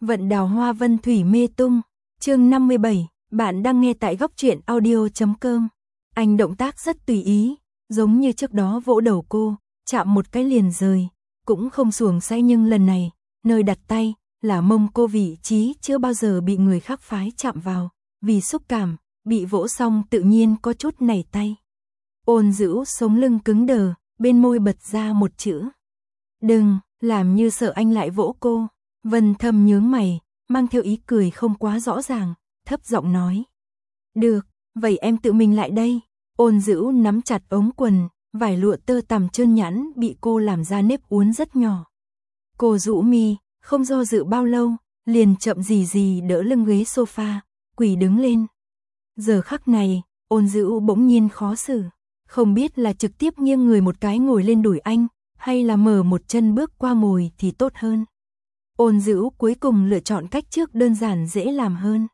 Vận đào hoa vân thủy mê tung, chương 57, bạn đang nghe tại góc truyện audio.com. Anh động tác rất tùy ý, giống như trước đó vỗ đầu cô, chạm một cái liền rời, cũng không xuồng say, nhưng lần này, nơi đặt tay là mông cô, vị trí chưa bao giờ bị người khác phái chạm vào, vì xúc cảm, bị vỗ xong tự nhiên có chút nảy tay. Ôn Dữu sống lưng cứng đờ, bên môi bật ra một chữ. Đừng, làm như sợ anh lại vỗ cô. Vân Thâm nhướng mày, mang theo ý cười không quá rõ ràng, thấp giọng nói. Được, vậy em tự mình lại đây. Ôn Dữu nắm chặt ống quần, vải lụa tơ tằm trơn nhẵn bị cô làm ra nếp uốn rất nhỏ. Cô rũ mi, không do dự bao lâu, liền chậm gì gì đỡ lưng ghế sofa, quỳ đứng lên. Giờ khắc này, Ôn Dữu bỗng nhiên khó xử, không biết là trực tiếp nghiêng người một cái ngồi lên đùi anh, hay là mở một chân bước qua ngồi thì tốt hơn. Ôn Dữu cuối cùng lựa chọn cách trước, đơn giản dễ làm hơn.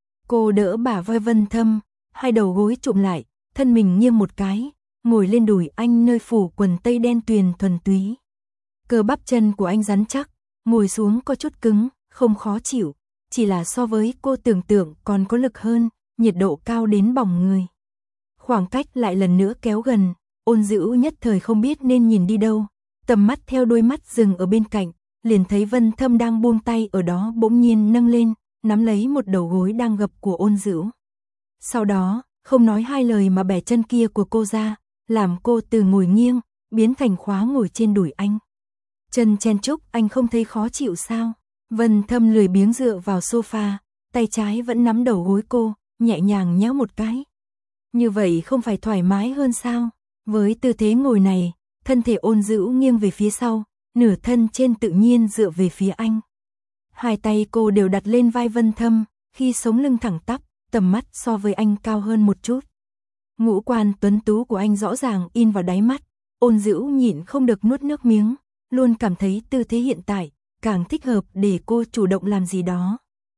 Cô đỡ bả vai Vân Thâm, hai đầu gối chụm lại, thân mình nghiêng một cái, ngồi lên đùi anh nơi phủ quần tây đen tuyền thuần túy. Cơ bắp chân của anh rắn chắc, ngồi xuống có chút cứng, không khó chịu, chỉ là so với cô tưởng tượng còn có lực hơn, nhiệt độ cao đến bỏng người. Khoảng cách lại lần nữa kéo gần, Ôn Dữu nhất thời không biết nên nhìn đi đâu, tầm mắt theo đôi mắt dừng ở bên cạnh, liền thấy Vân Thâm đang buông tay ở đó, bỗng nhiên nâng lên, nắm lấy một đầu gối đang gập của Ôn Dữu. Sau đó, không nói hai lời mà bẻ chân kia của cô ra, làm cô từ ngồi nghiêng, biến thành khóa ngồi trên đùi anh. Chân chen chúc, anh không thấy khó chịu sao? Vân Thâm lười biếng dựa vào sofa, tay trái vẫn nắm đầu gối cô, nhẹ nhàng nhéo một cái. Như vậy không phải thoải mái hơn sao? Với tư thế ngồi này, thân thể Ôn Dữu nghiêng về phía sau, nửa thân trên tự nhiên dựa về phía anh. Hai tay cô đều đặt lên vai Vân Thâm, khi sống lưng thẳng tắp, tầm mắt so với anh cao hơn một chút. Ngũ quan tuấn tú của anh rõ ràng in vào đáy mắt, Ôn Dữu nhịn không được nuốt nước miếng, luôn cảm thấy tư thế hiện tại càng thích hợp để cô chủ động làm gì đó.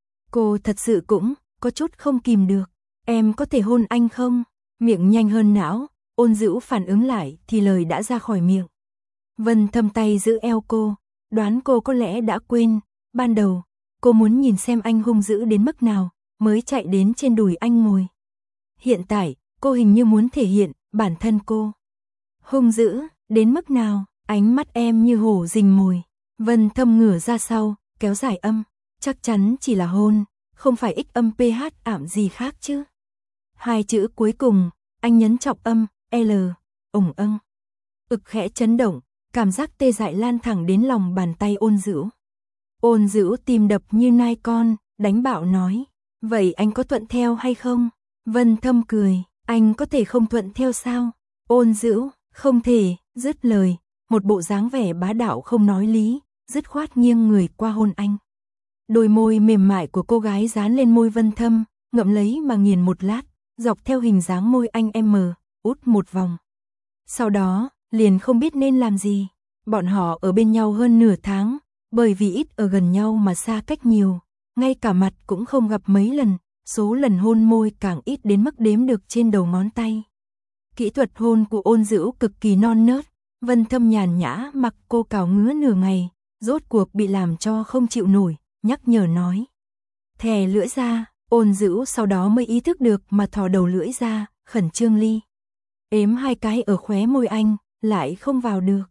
Cô thật sự cũng có chút không kìm được. Em có thể hôn anh không? Miệng nhanh hơn não, Ôn Dữu phản ứng lại thì lời đã ra khỏi miệng. Vân Thâm tay giữ eo cô, đoán cô có lẽ đã quên, ban đầu, cô muốn nhìn xem anh hung dữ đến mức nào, mới chạy đến trên đùi anh ngồi. Hiện tại, cô hình như muốn thể hiện bản thân cô. Hung dữ, đến mức nào, ánh mắt em như hổ rình mồi. Vân Thâm ngửa ra sau, kéo dài âm, chắc chắn chỉ là hôn, không phải ích âm ph ảm gì khác chứ. Hai chữ cuối cùng, anh nhấn trọng âm, L, ủng âng. Ực khẽ chấn động, cảm giác tê dại lan thẳng đến lòng bàn tay Ôn Dữu. Ôn Dữu tim đập như nai con, đánh bạo nói. Vậy anh có thuận theo hay không? Vân Thâm cười, anh có thể không thuận theo sao? Ôn Dữu, không thể, dứt lời, một bộ dáng vẻ bá đạo không nói lý, dứt khoát nghiêng người qua hôn anh. Đôi môi mềm mại của cô gái dán lên môi Vân Thâm, ngậm lấy mà nghiền một lát, dọc theo hình dáng môi anh út một vòng. Sau đó, liền không biết nên làm gì. Bọn họ ở bên nhau hơn nửa tháng, bởi vì ít ở gần nhau mà xa cách nhiều, ngay cả mặt cũng không gặp mấy lần, số lần hôn môi càng ít đến mức đếm được trên đầu ngón tay. Kỹ thuật hôn của Ôn Dữu cực kỳ non nớt, Vân Thâm nhàn nhã mặc cô cào ngứa nửa ngày, rốt cuộc bị làm cho không chịu nổi, nhắc nhở nói. Thè lưỡi ra, Ôn Dữu sau đó mới ý thức được mà thò đầu lưỡi ra, khẩn trương ly. Ếm hai cái ở khóe môi anh, lại không vào được.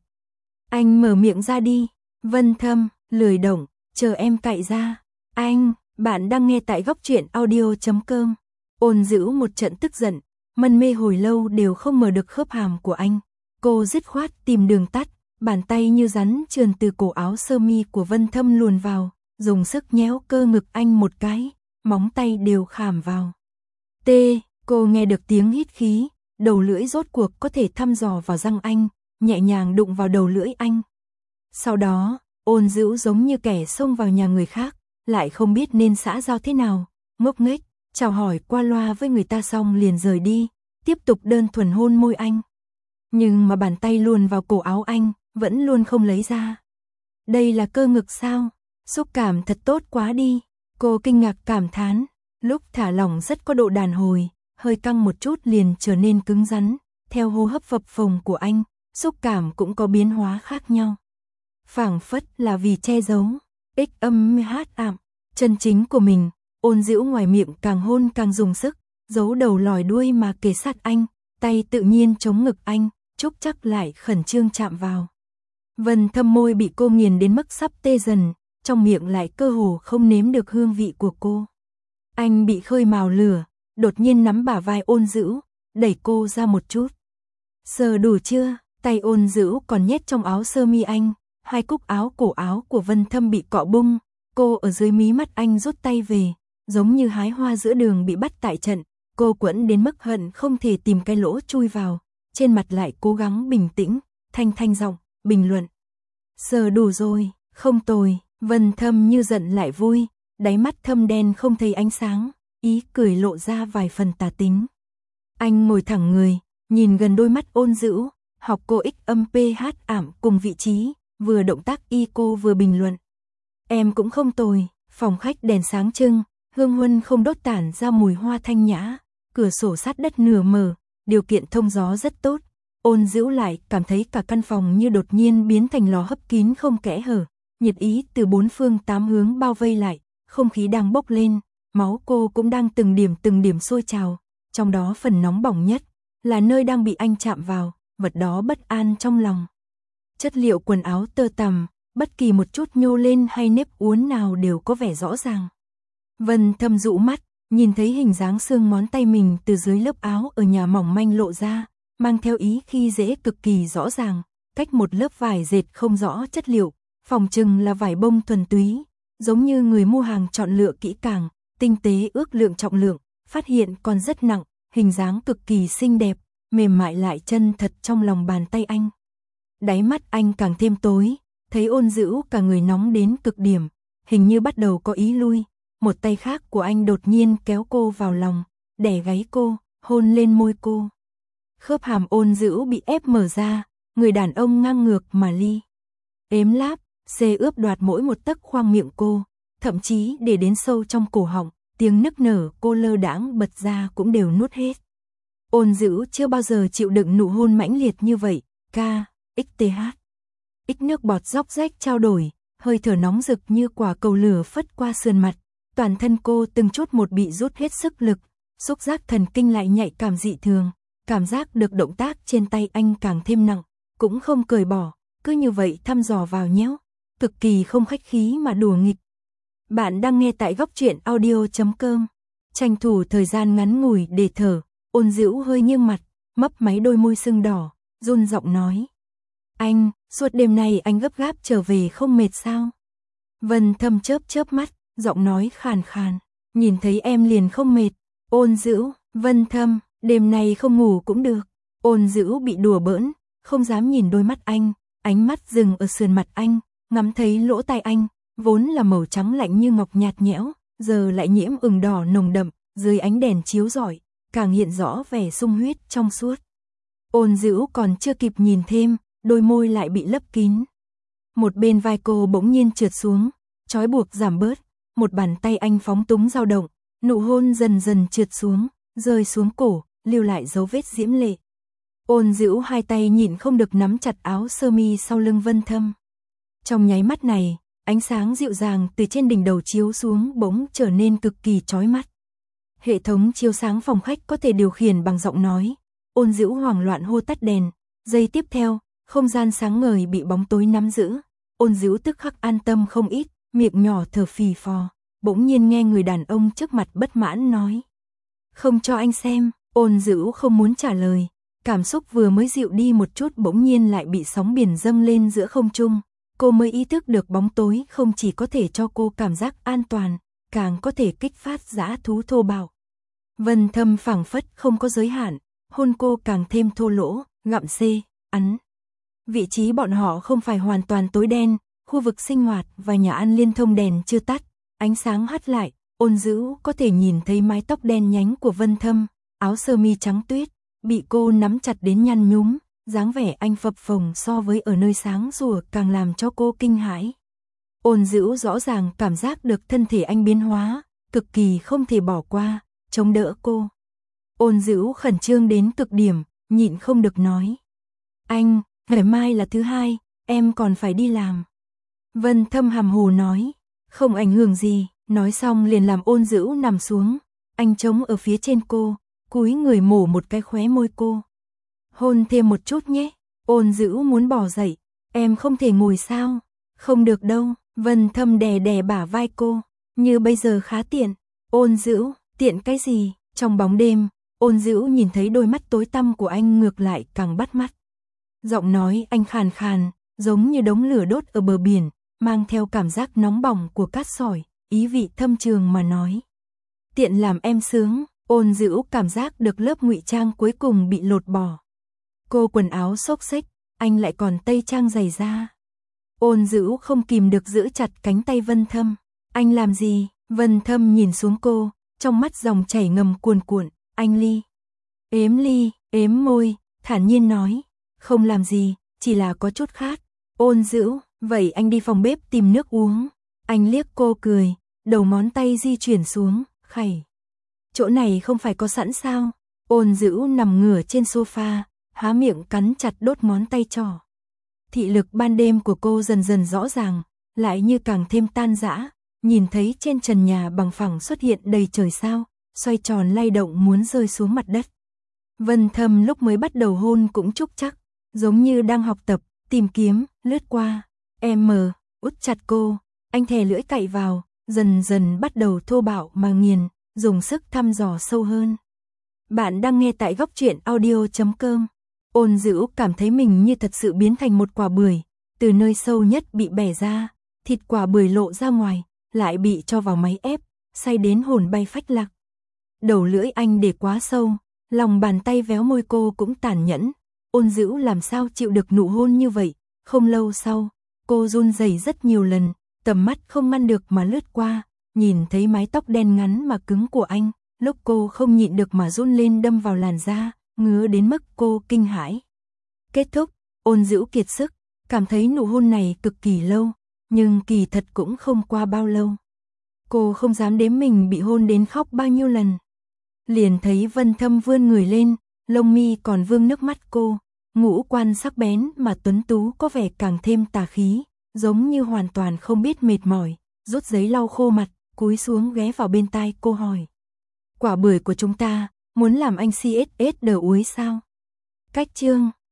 Anh mở miệng ra đi. Vân Thâm, lười động, chờ em cạy ra. Anh, bạn đang nghe tại góc truyện audio.com. Ôn Dữu một trận tức giận, mân mê hồi lâu đều không mở được khớp hàm của anh. Cô dứt khoát tìm đường tắt, bàn tay như rắn trườn từ cổ áo sơ mi của Vân Thâm luồn vào, dùng sức nhéo cơ ngực anh một cái, móng tay đều khảm vào. Cô nghe được tiếng hít khí, đầu lưỡi rốt cuộc có thể thăm dò vào răng anh, nhẹ nhàng đụng vào đầu lưỡi anh. Sau đó, Ôn Dữu giống như kẻ xông vào nhà người khác, lại không biết nên xã giao thế nào, ngốc nghếch, chào hỏi qua loa với người ta xong liền rời đi, tiếp tục đơn thuần hôn môi anh. Nhưng mà bàn tay luồn vào cổ áo anh, vẫn luôn không lấy ra. Đây là cơ ngực sao? Xúc cảm thật tốt quá đi. Cô kinh ngạc cảm thán, lúc thả lỏng rất có độ đàn hồi, hơi căng một chút liền trở nên cứng rắn, theo hô hấp phập phồng của anh, xúc cảm cũng có biến hóa khác nhau. Phảng phất là vì che giấu, ích âm hát ảm, chân chính của mình. Ôn Dữu ngoài miệng càng hôn càng dùng sức, giấu đầu lòi đuôi mà kề sát anh, tay tự nhiên chống ngực anh, Trúc Trắc lại khẩn trương chạm vào. Vân Thâm môi bị cô nghiền đến mức sắp tê dần, trong miệng lại cơ hồ không nếm được hương vị của cô. Anh bị khơi mào lửa, đột nhiên nắm bả vai Ôn Dữu, đẩy cô ra một chút. Sờ đủ chưa? Tay Ôn Dữu còn nhét trong áo sơ mi anh, hai cúc áo cổ áo của Vân Thâm bị cọ bung, cô ở dưới mí mắt anh rút tay về, giống như hái hoa giữa đường bị bắt tại trận, cô quẫn đến mức hận không thể tìm cái lỗ chui vào, trên mặt lại cố gắng bình tĩnh, thanh giọng, bình luận. Sờ đủ rồi, không tồi. Vân Thâm như giận lại vui, đáy mắt thâm đen không thấy ánh sáng, ý cười lộ ra vài phần tà tính. Anh ngồi thẳng người, nhìn gần đôi mắt Ôn Dữu, học cô X âm PH ảm cùng vị trí, vừa động tác y cô vừa bình luận. Em cũng không tồi. Phòng khách đèn sáng trưng, hương huân không đốt tản ra mùi hoa thanh nhã, cửa sổ sát đất nửa mở, điều kiện thông gió rất tốt. Ôn Dữu lại cảm thấy cả căn phòng như đột nhiên biến thành lò hấp kín không kẽ hở, nhiệt ý từ bốn phương tám hướng bao vây lại, không khí đang bốc lên, máu cô cũng đang từng điểm sôi trào, trong đó phần nóng bỏng nhất là nơi đang bị anh chạm vào, vật đó bất an trong lòng. Chất liệu quần áo tơ tằm, bất kỳ một chút nhô lên hay nếp uốn nào đều có vẻ rõ ràng. Vân Thâm dụ mắt, nhìn thấy hình dáng xương ngón tay mình từ dưới lớp áo ở nhà mỏng manh lộ ra, mang theo ý khi dễ cực kỳ rõ ràng, cách một lớp vải dệt không rõ chất liệu, phòng trừng là vải bông thuần túy, giống như người mua hàng chọn lựa kỹ càng, tinh tế ước lượng trọng lượng, phát hiện còn rất nặng, hình dáng cực kỳ xinh đẹp, mềm mại lại chân thật trong lòng bàn tay anh. Đáy mắt anh càng thêm tối, thấy Ôn Dữu cả người nóng đến cực điểm, hình như bắt đầu có ý lui, một tay khác của anh đột nhiên kéo cô vào lòng, đè gáy cô, hôn lên môi cô. Khớp hàm Ôn Dữu bị ép mở ra, người đàn ông ngang ngược mà ly. Ếm láp, xê ướp đoạt mỗi một tấc khoang miệng cô, thậm chí để đến sâu trong cổ họng, tiếng nức nở cô lơ đãng bật ra cũng đều nuốt hết. Ôn Dữu chưa bao giờ chịu đựng nụ hôn mãnh liệt như vậy, XTH. Ít nước bọt róc rách trao đổi, hơi thở nóng rực như quả cầu lửa phất qua sườn mặt, toàn thân cô từng chút một bị rút hết sức lực, xúc giác thần kinh lại nhạy cảm dị thường, cảm giác được động tác trên tay anh càng thêm nặng, cũng không cởi bỏ, cứ như vậy thăm dò vào nhéo, cực kỳ không khách khí mà đùa nghịch. Bạn đang nghe tại goctruyện.audio.com. Tranh thủ thời gian ngắn ngủi để thở, Ôn Dữu hơi nghiêng mặt, mấp máy đôi môi sưng đỏ, run giọng nói. Anh, suốt đêm nay anh gấp gáp trở về không mệt sao? Vân Thâm chớp mắt, giọng nói khàn khàn, nhìn thấy em liền không mệt. Ôn Dữu, Vân Thâm, đêm nay không ngủ cũng được. Ôn Dữu bị đùa bỡn, không dám nhìn đôi mắt anh, ánh mắt dừng ở sườn mặt anh, ngắm thấy lỗ tai anh, vốn là màu trắng lạnh như ngọc nhạt nhẽo, giờ lại nhiễm ửng đỏ nồng đậm, dưới ánh đèn chiếu rọi, càng hiện rõ vẻ sung huyết trong suốt. Ôn Dữu còn chưa kịp nhìn thêm, đôi môi lại bị lấp kín. Một bên vai cô bỗng nhiên trượt xuống, trói buộc giảm bớt, một bàn tay anh phóng túng dao động, nụ hôn dần dần trượt xuống, rơi xuống cổ, lưu lại dấu vết diễm lệ. Ôn Dữu hai tay nhịn không được nắm chặt áo sơ mi sau lưng Vân Thâm. Trong nháy mắt này, ánh sáng dịu dàng từ trên đỉnh đầu chiếu xuống bỗng trở nên cực kỳ chói mắt. Hệ thống chiếu sáng phòng khách có thể điều khiển bằng giọng nói. Ôn Dữu hoảng loạn hô tắt đèn, giây tiếp theo, không gian sáng ngời bị bóng tối nắm giữ. Ôn Dữu tức khắc an tâm không ít, miệng nhỏ thở phì phò, bỗng nhiên nghe người đàn ông trước mặt bất mãn nói. Không cho anh xem. Ôn Dữu không muốn trả lời, cảm xúc vừa mới dịu đi một chút bỗng nhiên lại bị sóng biển dâng lên giữa không trung. Cô mới ý thức được bóng tối không chỉ có thể cho cô cảm giác an toàn, càng có thể kích phát dã thú thô bạo. Vân Thâm phảng phất không có giới hạn, hôn cô càng thêm thô lỗ, gặm xê, ắn. Vị trí bọn họ không phải hoàn toàn tối đen, khu vực sinh hoạt và nhà ăn liên thông đèn chưa tắt, ánh sáng hắt lại, Ôn Dữu có thể nhìn thấy mái tóc đen nhánh của Vân Thâm, áo sơ mi trắng tuyết, bị cô nắm chặt đến nhăn nhúm, dáng vẻ anh phập phồng so với ở nơi sáng rùa càng làm cho cô kinh hãi. Ôn Dữu rõ ràng cảm giác được thân thể anh biến hóa, cực kỳ không thể bỏ qua, chống đỡ cô. Ôn Dữu khẩn trương đến cực điểm, nhịn không được nói. Anh, ngày mai là thứ hai, em còn phải đi làm. Vân Thâm hàm hồ nói, không ảnh hưởng gì, Nói xong liền làm Ôn Dữu nằm xuống, anh chống ở phía trên cô, cúi người mổ một cái khóe môi cô. Hôn thêm một chút nhé. Ôn Dữu muốn bỏ dậy, em không thể ngồi sao? Không được đâu. Vân Thâm đè đè bả vai cô, như bây giờ khá tiện. Ôn Dữu, tiện cái gì? Trong bóng đêm, Ôn Dữu nhìn thấy đôi mắt tối tăm của anh ngược lại càng bắt mắt. Giọng nói anh khàn khàn, giống như đống lửa đốt ở bờ biển, mang theo cảm giác nóng bỏng của cát sỏi, ý vị thâm trường mà nói. Tiện làm em sướng. Ôn Dữu cảm giác được lớp ngụy trang cuối cùng bị lột bỏ. Cô quần áo xốc xếch, anh lại còn tây trang dày da. Ôn Dữu không kìm được giữ chặt cánh tay Vân Thâm. Anh làm gì? Vân Thâm nhìn xuống cô, trong mắt dòng chảy ngầm cuồn cuộn. Anh ly, ếm môi, thản nhiên nói. Không làm gì, chỉ là có chút khát. Ôn Dữu, vậy anh đi phòng bếp tìm nước uống. Anh liếc cô cười, đầu ngón tay di chuyển xuống, khẩy. Chỗ này không phải có sẵn sao? Ôn Dữu nằm ngửa trên sofa, há miệng cắn chặt đốt ngón tay trỏ. Thị lực ban đêm của cô dần dần rõ ràng, lại như càng thêm tan rã, nhìn thấy trên trần nhà bằng phẳng xuất hiện đầy trời sao, xoay tròn lay động muốn rơi xuống mặt đất. Vân Thâm lúc mới bắt đầu hôn cũng trúc chắc, giống như đang học tập, tìm kiếm, lướt qua. Út chặt cô, anh thè lưỡi cạy vào, dần dần bắt đầu thô bạo mà nghiền, dùng sức thăm dò sâu hơn. Bạn đang nghe tại Góc Truyện Audio.com. Ôn Dữu cảm thấy mình như thật sự biến thành một quả bưởi, từ nơi sâu nhất bị bẻ ra, thịt quả bưởi lộ ra ngoài, lại bị cho vào máy ép, xay đến hồn bay phách lạc. Đầu lưỡi anh để quá sâu, lòng bàn tay véo môi cô cũng tàn nhẫn. Ôn Dữu làm sao chịu được nụ hôn như vậy? Không lâu sau, cô run rẩy rất nhiều lần, tầm mắt không ngăn được mà lướt qua, nhìn thấy mái tóc đen ngắn mà cứng của anh, lúc cô không nhịn được mà run lên đâm vào làn da, ngứa đến mức cô kinh hãi. Kết thúc, Ôn Dữu kiệt sức, cảm thấy nụ hôn này cực kỳ lâu, nhưng kỳ thật cũng không qua bao lâu. Cô không dám đếm mình bị hôn đến khóc bao nhiêu lần. Liền thấy Vân Thâm vươn người lên, lông mi còn vương nước mắt cô, ngũ quan sắc bén mà tuấn tú có vẻ càng thêm tà khí, giống như hoàn toàn không biết mệt mỏi, rút giấy lau khô mặt, cúi xuống ghé vào bên tai cô hỏi. Quả bưởi của chúng ta, muốn làm anh CSS đờ úi sao? Cách chương